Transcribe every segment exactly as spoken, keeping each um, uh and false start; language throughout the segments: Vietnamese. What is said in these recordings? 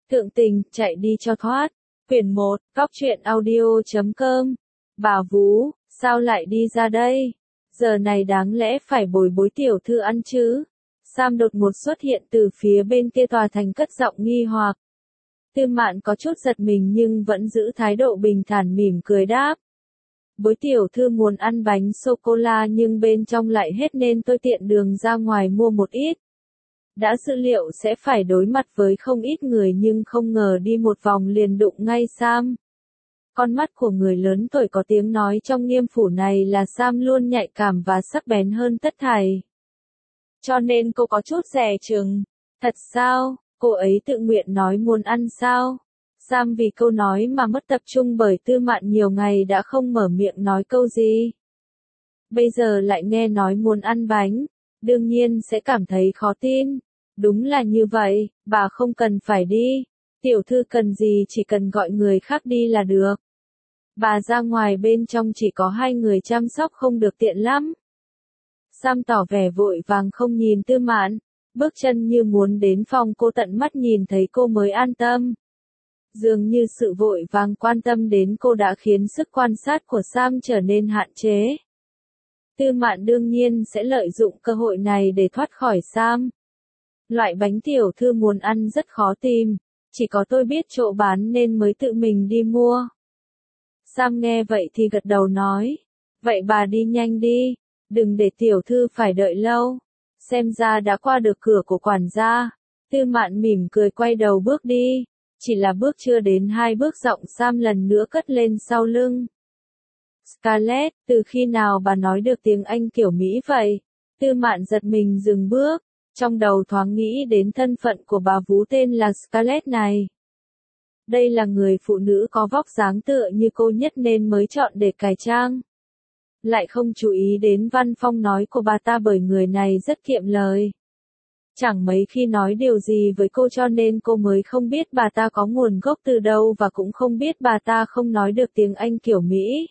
Thượng tình, chạy đi cho thoát. Quyển một, Cóc truyện audio chấm com. Bà Vú, sao lại đi ra đây? Giờ này đáng lẽ phải bồi bối tiểu thư ăn chứ? Sam đột ngột xuất hiện từ phía bên kia tòa thành cất giọng nghi hoặc. Tư Mạn có chút giật mình nhưng vẫn giữ thái độ bình thản mỉm cười đáp. Bối tiểu thư muốn ăn bánh sô-cô-la nhưng bên trong lại hết nên tôi tiện đường ra ngoài mua một ít. Đã dự liệu sẽ phải đối mặt với không ít người nhưng không ngờ đi một vòng liền đụng ngay Sam. Con mắt của người lớn tuổi có tiếng nói trong Nghiêm phủ này là Sam luôn nhạy cảm và sắc bén hơn tất thảy. Cho nên cô có chút dè chừng. Thật sao, cô ấy tự nguyện nói muốn ăn sao? Sam vì câu nói mà mất tập trung bởi Tư Mạn nhiều ngày đã không mở miệng nói câu gì. Bây giờ lại nghe nói muốn ăn bánh, đương nhiên sẽ cảm thấy khó tin. Đúng là như vậy, bà không cần phải đi. Tiểu thư cần gì chỉ cần gọi người khác đi là được. Bà ra ngoài bên trong chỉ có hai người chăm sóc không được tiện lắm. Sam tỏ vẻ vội vàng không nhìn Tư Mạn, bước chân như muốn đến phòng cô tận mắt nhìn thấy cô mới an tâm. Dường như sự vội vàng quan tâm đến cô đã khiến sức quan sát của Sam trở nên hạn chế. Tư Mạn đương nhiên sẽ lợi dụng cơ hội này để thoát khỏi Sam. Loại bánh tiểu thư muốn ăn rất khó tìm, chỉ có tôi biết chỗ bán nên mới tự mình đi mua. Sam nghe vậy thì gật đầu nói, vậy bà đi nhanh đi, đừng để tiểu thư phải đợi lâu. Xem ra đã qua được cửa của quản gia. Tư Mạn mỉm cười quay đầu bước đi, chỉ là bước chưa đến hai bước giọng Sam lần nữa cất lên sau lưng. Scarlett, từ khi nào bà nói được tiếng Anh kiểu Mỹ vậy? Tư Mạn giật mình dừng bước. Trong đầu thoáng nghĩ đến thân phận của bà vú tên là Scarlett này. Đây là người phụ nữ có vóc dáng tựa như cô nhất nên mới chọn để cải trang. Lại không chú ý đến văn phong nói của bà ta bởi người này rất kiệm lời. Chẳng mấy khi nói điều gì với cô cho nên cô mới không biết bà ta có nguồn gốc từ đâu và cũng không biết bà ta không nói được tiếng Anh kiểu Mỹ.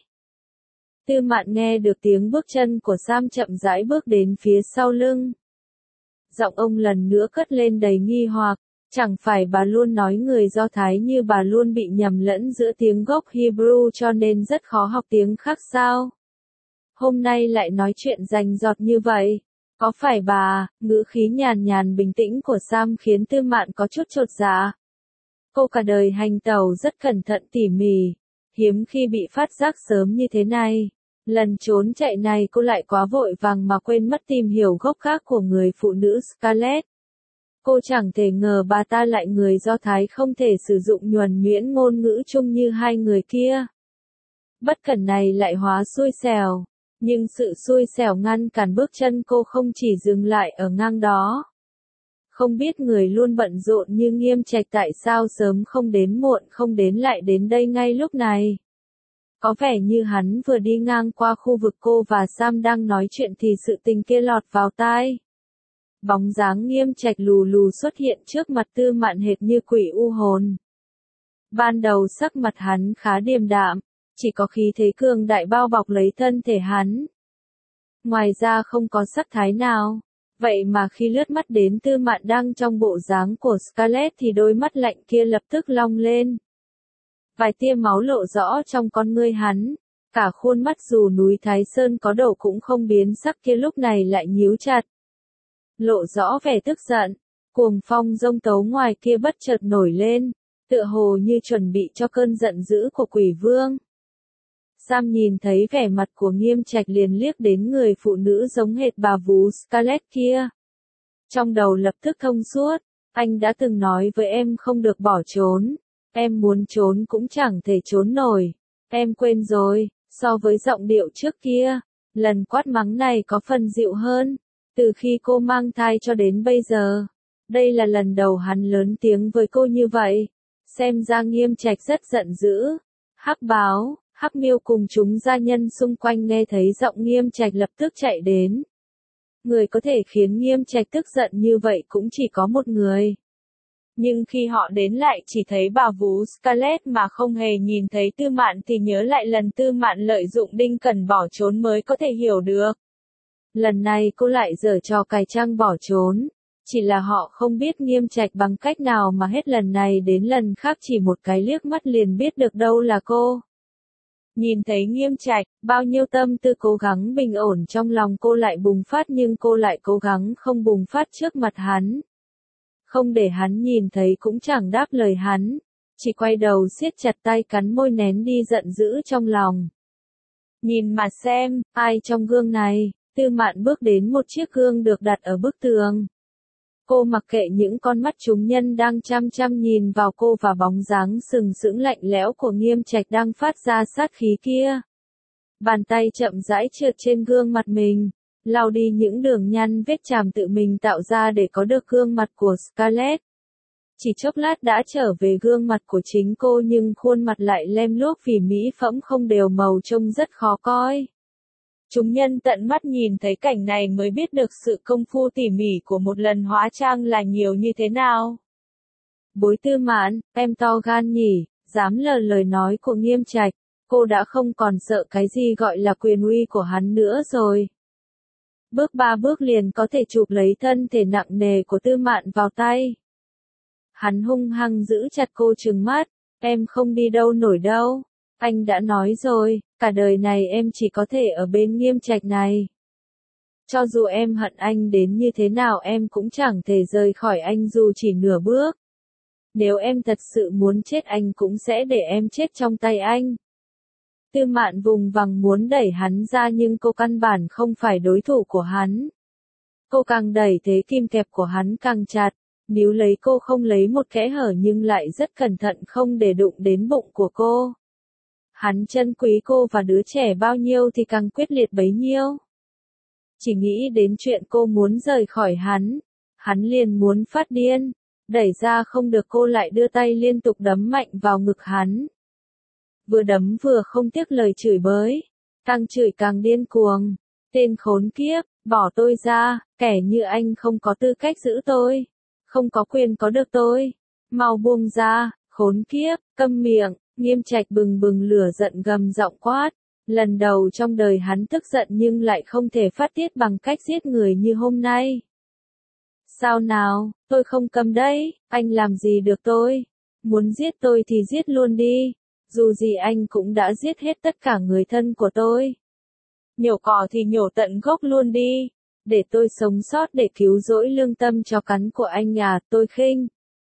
Tư Mạn nghe được tiếng bước chân của Sam chậm rãi bước đến phía sau lưng. Giọng ông lần nữa cất lên đầy nghi hoặc, chẳng phải bà luôn nói người Do Thái như bà luôn bị nhầm lẫn giữa tiếng gốc Hebrew cho nên rất khó học tiếng khác sao? Hôm nay lại nói chuyện rành rọt như vậy, có phải bà? Ngữ khí nhàn nhàn bình tĩnh của Sam khiến Tư Mạn có chút chột dạ. Cô cả đời hành tẩu rất cẩn thận tỉ mỉ, hiếm khi bị phát giác sớm như thế này. Lần trốn chạy này cô lại quá vội vàng mà quên mất tìm hiểu gốc gác của người phụ nữ Scarlett. Cô chẳng thể ngờ bà ta lại người Do Thái không thể sử dụng nhuần nhuyễn ngôn ngữ chung như hai người kia. Bất cẩn này lại hóa xui xẻo, nhưng sự xui xẻo ngăn cản bước chân cô không chỉ dừng lại ở ngang đó. Không biết người luôn bận rộn như Nghiêm Trạch tại sao sớm không đến muộn không đến lại đến đây ngay lúc này. Có vẻ như hắn vừa đi ngang qua khu vực cô và Sam đang nói chuyện thì sự tình kia lọt vào tai. Bóng dáng Nghiêm Trạch lù lù xuất hiện trước mặt Tư Mạn hệt như quỷ u hồn. Ban đầu sắc mặt hắn khá điềm đạm, chỉ có khí thế cường đại bao bọc lấy thân thể hắn. Ngoài ra không có sắc thái nào. Vậy mà khi lướt mắt đến Tư Mạn đang trong bộ dáng của Scarlett thì đôi mắt lạnh kia lập tức long lên. Vài tia máu lộ rõ trong con ngươi hắn, cả khuôn mắt dù núi Thái Sơn có đầu cũng không biến sắc kia lúc này lại nhíu chặt. Lộ rõ vẻ tức giận, cuồng phong giông tấu ngoài kia bất chợt nổi lên, tựa hồ như chuẩn bị cho cơn giận dữ của quỷ vương. Sam nhìn thấy vẻ mặt của Nghiêm Trạch liền liếc đến người phụ nữ giống hệt bà vú Scarlett kia. Trong đầu lập tức thông suốt, anh đã từng nói với em không được bỏ trốn. Em muốn trốn cũng chẳng thể trốn nổi. Em quên rồi, so với giọng điệu trước kia, lần quát mắng này có phần dịu hơn. Từ khi cô mang thai cho đến bây giờ, đây là lần đầu hắn lớn tiếng với cô như vậy. Xem ra Nghiêm Trạch rất giận dữ. Hắc Báo, Hắc Miêu cùng chúng gia nhân xung quanh nghe thấy giọng Nghiêm Trạch lập tức chạy đến. Người có thể khiến Nghiêm Trạch tức giận như vậy cũng chỉ có một người. Nhưng khi họ đến lại chỉ thấy bà vú Scarlett mà không hề nhìn thấy Tư Mạn thì nhớ lại lần Tư Mạn lợi dụng Đinh Cẩn bỏ trốn mới có thể hiểu được. Lần này cô lại giở trò cài trang bỏ trốn, Chỉ là họ không biết Nghiêm Trạch bằng cách nào mà hết lần này đến lần khác chỉ một cái liếc mắt liền biết được đâu là cô. Nhìn thấy Nghiêm Trạch, bao nhiêu tâm tư cố gắng bình ổn trong lòng cô lại bùng phát nhưng cô lại cố gắng không bùng phát trước mặt hắn. Không để hắn nhìn thấy cũng chẳng đáp lời hắn, chỉ quay đầu siết chặt tay cắn môi nén đi giận dữ trong lòng. Nhìn mà xem, ai trong gương này, Tư Mạn bước đến một chiếc gương được đặt ở bức tường. Cô mặc kệ những con mắt chúng nhân đang chăm chăm nhìn vào cô và bóng dáng sừng sững lạnh lẽo của Nghiêm Trạch đang phát ra sát khí kia. Bàn tay chậm rãi trượt trên gương mặt mình, lau đi những đường nhăn vết chàm tự mình tạo ra để có được gương mặt của Scarlett. Chỉ chốc lát đã trở về gương mặt của chính cô nhưng khuôn mặt lại lem luốc vì mỹ phẩm không đều màu trông rất khó coi. Chúng nhân tận mắt nhìn thấy cảnh này mới biết được sự công phu tỉ mỉ của một lần hóa trang là nhiều như thế nào. Bối Tư Mạn, em to gan nhỉ, dám lờ lời nói của Nghiêm Trạch, cô đã không còn sợ cái gì gọi là quyền uy của hắn nữa rồi. Bước ba bước liền có thể chụp lấy thân thể nặng nề của Tư Mạn vào tay. Hắn hung hăng giữ chặt cô trừng mắt, em không đi đâu nổi đâu. Anh đã nói rồi, cả đời này em chỉ có thể ở bên Nghiêm Trạch này. Cho dù em hận anh đến như thế nào em cũng chẳng thể rời khỏi anh dù chỉ nửa bước. Nếu em thật sự muốn chết anh cũng sẽ để em chết trong tay anh. Tư Mạn vùng vằng muốn đẩy hắn ra nhưng cô căn bản không phải đối thủ của hắn. Cô càng đẩy thế kim kẹp của hắn càng chặt, níu lấy cô không lấy một kẽ hở nhưng lại rất cẩn thận không để đụng đến bụng của cô. Hắn trân quý cô và đứa trẻ bao nhiêu thì càng quyết liệt bấy nhiêu. Chỉ nghĩ đến chuyện cô muốn rời khỏi hắn, hắn liền muốn phát điên, đẩy ra không được cô lại đưa tay liên tục đấm mạnh vào ngực hắn. Vừa đấm vừa không tiếc lời chửi bới, càng chửi càng điên cuồng, tên khốn kiếp, bỏ tôi ra, kẻ như anh không có tư cách giữ tôi, không có quyền có được tôi, mau buông ra, khốn kiếp, câm miệng. Nghiêm Trạch bừng bừng lửa giận gầm giọng quát, lần đầu trong đời hắn tức giận nhưng lại không thể phát tiết bằng cách giết người như hôm nay. Sao nào, tôi không cầm đấy, anh làm gì được tôi, muốn giết tôi thì giết luôn đi, dù gì anh cũng đã giết hết tất cả người thân của tôi. Nhổ cỏ thì nhổ tận gốc luôn đi, để tôi sống sót để cứu rỗi lương tâm chó cắn của anh nhà tôi khinh.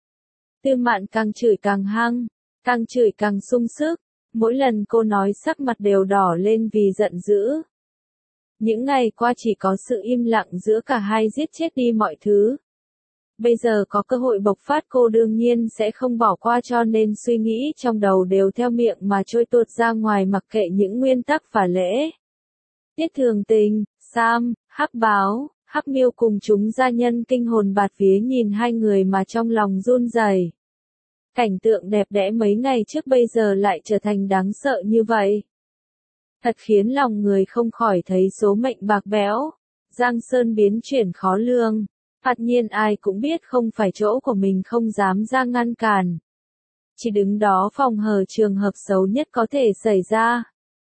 Tư Mạn càng chửi càng hăng. Càng chửi càng sung sức, mỗi lần cô nói sắc mặt đều đỏ lên vì giận dữ. Những ngày qua chỉ có sự im lặng giữa cả hai giết chết đi mọi thứ. Bây giờ có cơ hội bộc phát cô đương nhiên sẽ không bỏ qua cho nên suy nghĩ trong đầu đều theo miệng mà trôi tuột ra ngoài mặc kệ những nguyên tắc và lễ. Tiết Thường Tình, Sam, Hắc Báo, Hắc Miêu cùng chúng gia nhân kinh hồn bạt vía nhìn hai người mà trong lòng run rẩy. Cảnh tượng đẹp đẽ mấy ngày trước bây giờ lại trở thành đáng sợ như vậy. Thật khiến lòng người không khỏi thấy số mệnh bạc bẽo. Giang sơn biến chuyển khó lường. Tất nhiên ai cũng biết không phải chỗ của mình không dám ra ngăn cản. Chỉ đứng đó phòng hờ trường hợp xấu nhất có thể xảy ra.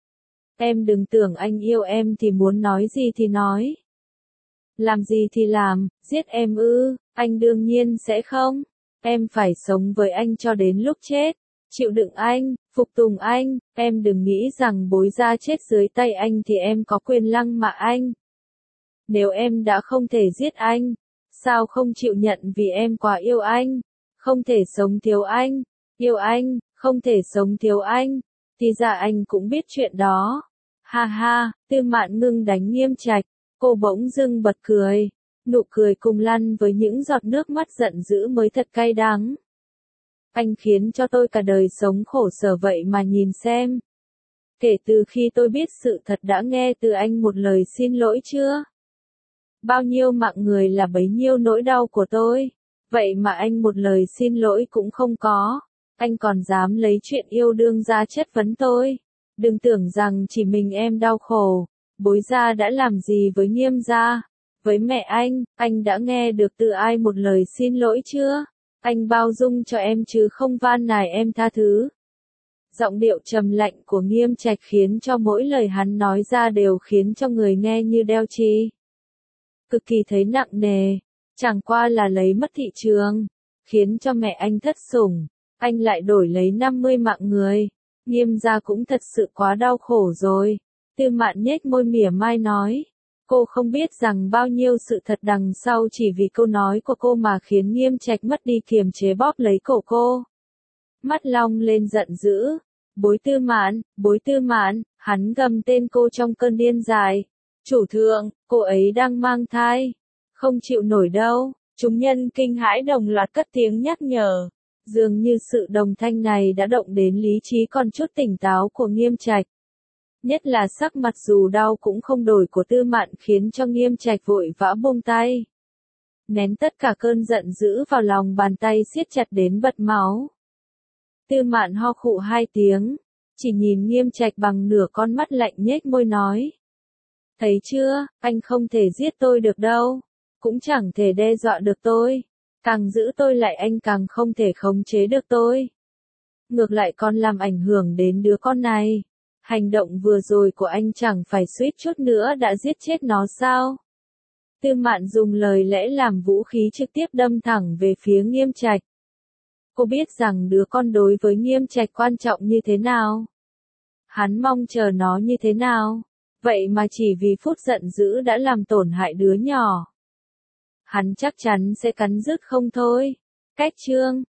Em đừng tưởng anh yêu em thì muốn nói gì thì nói. Làm gì thì làm, giết em ư, anh đương nhiên sẽ không. Em phải sống với anh cho đến lúc chết, chịu đựng anh, phục tùng anh, em đừng nghĩ rằng bối ra chết dưới tay anh thì em có quyền lăng mạ anh. Nếu em đã không thể giết anh, sao không chịu nhận vì em quá yêu anh, không thể sống thiếu anh, yêu anh, không thể sống thiếu anh, thì ra anh cũng biết chuyện đó. Ha ha, Tư Mạn ngưng đánh Nghiêm Trạch, cô bỗng dưng bật cười. Nụ cười cùng lăn với những giọt nước mắt giận dữ mới thật cay đắng. Anh khiến cho tôi cả đời sống khổ sở vậy mà nhìn xem. Kể từ khi tôi biết sự thật đã nghe từ anh một lời xin lỗi chưa? Bao nhiêu mạng người là bấy nhiêu nỗi đau của tôi. Vậy mà anh một lời xin lỗi cũng không có. Anh còn dám lấy chuyện yêu đương ra chất vấn tôi. Đừng tưởng rằng chỉ mình em đau khổ. Bối gia đã làm gì với Nghiêm gia? Với mẹ anh, anh đã nghe được từ ai một lời xin lỗi chưa? Anh bao dung cho em chứ không van nài em tha thứ. Giọng điệu trầm lạnh của Nghiêm Trạch khiến cho mỗi lời hắn nói ra đều khiến cho người nghe như đeo chi. Cực kỳ thấy nặng nề. Chẳng qua là lấy mất thị trường, khiến cho mẹ anh thất sủng, anh lại đổi lấy năm mươi mạng người. Nghiêm gia cũng thật sự quá đau khổ rồi. Tư Mạn nhếch môi mỉa mai nói. Cô không biết rằng bao nhiêu sự thật đằng sau chỉ vì câu nói của cô mà khiến Nghiêm Trạch mất đi kiềm chế bóp lấy cổ cô. Mắt long lên giận dữ. Bối Tư Mạn, Bối Tư Mạn, hắn gầm tên cô trong cơn điên dài. Chủ thượng, cô ấy đang mang thai. Không chịu nổi đâu. Chúng nhân kinh hãi đồng loạt cất tiếng nhắc nhở. Dường như sự đồng thanh này đã động đến lý trí còn chút tỉnh táo của Nghiêm Trạch. Nhất là sắc mặt dù đau cũng không đổi của Tư Mạn khiến cho Nghiêm Trạch vội vã buông tay. Nén tất cả cơn giận dữ vào lòng bàn tay siết chặt đến bật máu. Tư Mạn ho khụ hai tiếng, chỉ nhìn Nghiêm Trạch bằng nửa con mắt lạnh nhếch môi nói. Thấy chưa, anh không thể giết tôi được đâu, cũng chẳng thể đe dọa được tôi, càng giữ tôi lại anh càng không thể khống chế được tôi. Ngược lại còn làm ảnh hưởng đến đứa con này. Hành động vừa rồi của anh chẳng phải suýt chút nữa đã giết chết nó sao? Tư Mạn dùng lời lẽ làm vũ khí trực tiếp đâm thẳng về phía Nghiêm Trạch. Cô biết rằng đứa con đối với Nghiêm Trạch quan trọng như thế nào. Hắn mong chờ nó như thế nào. Vậy mà chỉ vì phút giận dữ đã làm tổn hại đứa nhỏ. Hắn chắc chắn sẽ cắn rứt không thôi. Cách chương